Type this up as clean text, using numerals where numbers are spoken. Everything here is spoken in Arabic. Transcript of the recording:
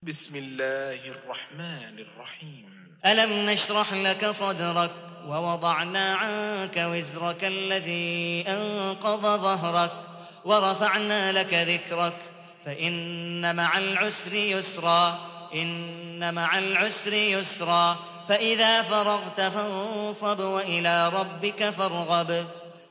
بسم الله الرحمن الرحيم. ألم نشرح لك صدرك ووضعنا عنك وزرك الذي أنقض ظهرك ورفعنا لك ذكرك فإن مع العسر يسرا إن مع العسر يسرا فإذا فرغت فانصب وإلى ربك فارغب